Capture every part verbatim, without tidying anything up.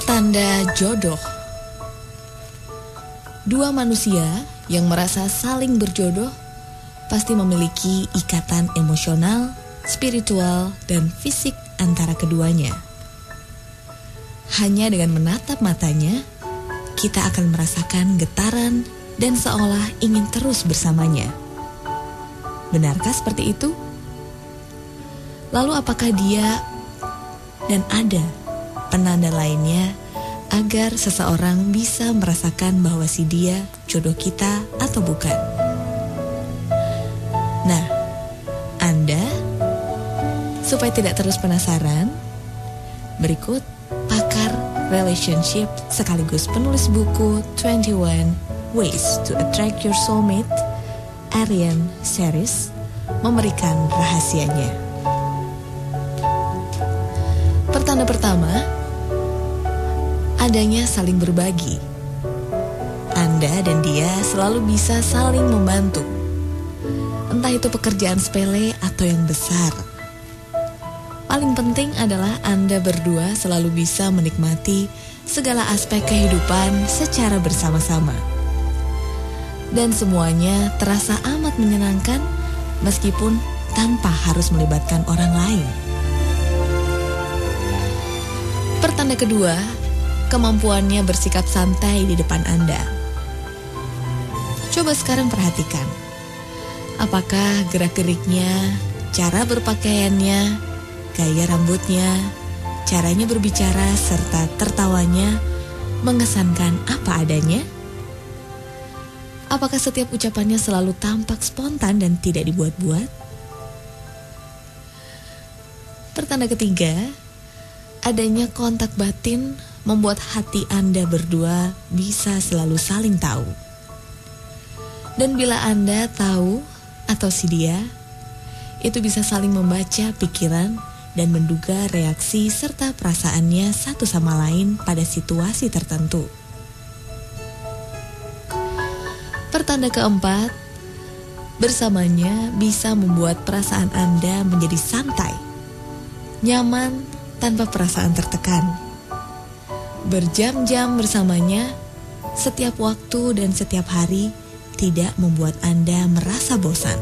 Pertanda jodoh. Dua manusia yang merasa saling berjodoh pasti memiliki ikatan emosional, spiritual, dan fisik antara keduanya. Hanya dengan menatap matanya, kita akan merasakan getaran dan seolah ingin terus bersamanya. Benarkah seperti itu? Lalu apakah dia dan ada penanda lainnya agar seseorang bisa merasakan bahwa si dia jodoh kita atau bukan? Nah, Anda supaya tidak terus penasaran, berikut pakar relationship sekaligus penulis buku twenty one Ways to Attract Your Soulmate, Arian Series, memberikan rahasianya. Pertanda pertama, adanya saling berbagi. Anda dan dia selalu bisa saling membantu, entah itu pekerjaan sepele atau yang besar. Paling penting adalah Anda berdua selalu bisa menikmati segala aspek kehidupan secara bersama-sama. Dan semuanya terasa amat menyenangkan meskipun tanpa harus melibatkan orang lain. Pertanda kedua, kemampuannya bersikap santai di depan Anda. Coba sekarang perhatikan, apakah gerak-geriknya, cara berpakaiannya, gaya rambutnya, caranya berbicara, serta tertawanya mengesankan apa adanya? Apakah setiap ucapannya selalu tampak spontan dan tidak dibuat-buat? Pertanda ketiga, adanya kontak batin membuat hati Anda berdua bisa selalu saling tahu. Dan bila Anda tahu atau si dia, itu bisa saling membaca pikiran dan menduga reaksi serta perasaannya satu sama lain pada situasi tertentu. Pertanda keempat, bersamanya bisa membuat perasaan Anda menjadi santai, nyaman tanpa perasaan tertekan. Berjam-jam bersamanya, setiap waktu dan setiap hari tidak membuat Anda merasa bosan.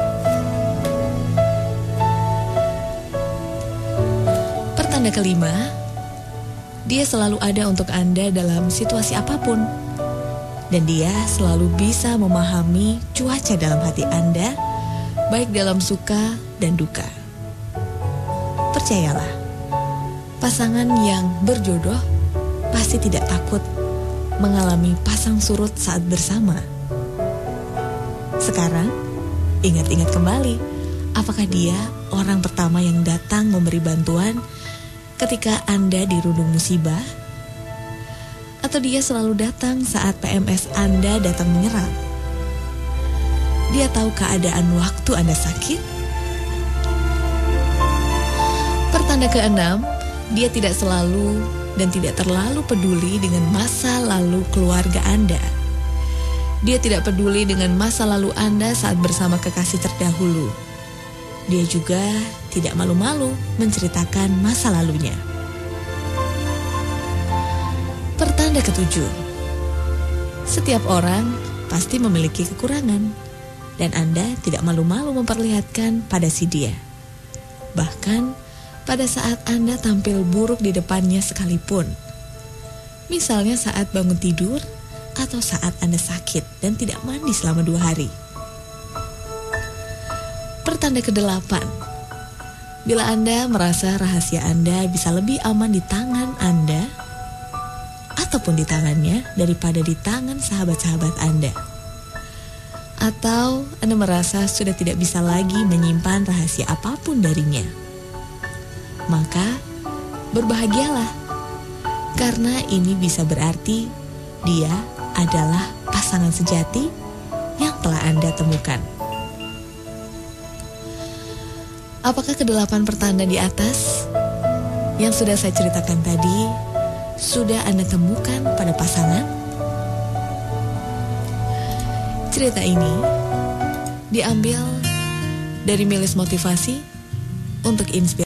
Pertanda kelima, dia selalu ada untuk Anda dalam situasi apapun. Dan dia selalu bisa memahami cuaca dalam hati Anda, baik dalam suka dan duka. Percayalah, pasangan yang berjodoh pasti tidak takut mengalami pasang surut saat bersama. Sekarang, ingat-ingat kembali, apakah dia orang pertama yang datang memberi bantuan ketika Anda dirundung musibah? Atau dia selalu datang saat P M S Anda datang menyerang? Dia tahu keadaan waktu Anda sakit? Pertanda keenam, dia tidak selalu dan tidak terlalu peduli dengan masa lalu keluarga Anda. Dia tidak peduli dengan masa lalu Anda saat bersama kekasih terdahulu. Dia juga tidak malu-malu menceritakan masa lalunya. Pertanda ketujuh, setiap orang pasti memiliki kekurangan dan Anda tidak malu-malu memperlihatkan pada si dia. Bahkan pada saat Anda tampil buruk di depannya sekalipun. Misalnya saat bangun tidur atau saat Anda sakit dan tidak mandi selama dua hari. Pertanda kedelapan, bila Anda merasa rahasia Anda bisa lebih aman di tangan Anda ataupun di tangannya daripada di tangan sahabat-sahabat Anda. Atau Anda merasa sudah tidak bisa lagi menyimpan rahasia apapun darinya. Maka berbahagialah, karena ini bisa berarti dia adalah pasangan sejati yang telah Anda temukan. Apakah kedelapan pertanda di atas yang sudah saya ceritakan tadi sudah Anda temukan pada pasangan? Cerita ini diambil dari Milis Motivasi untuk inspirasi.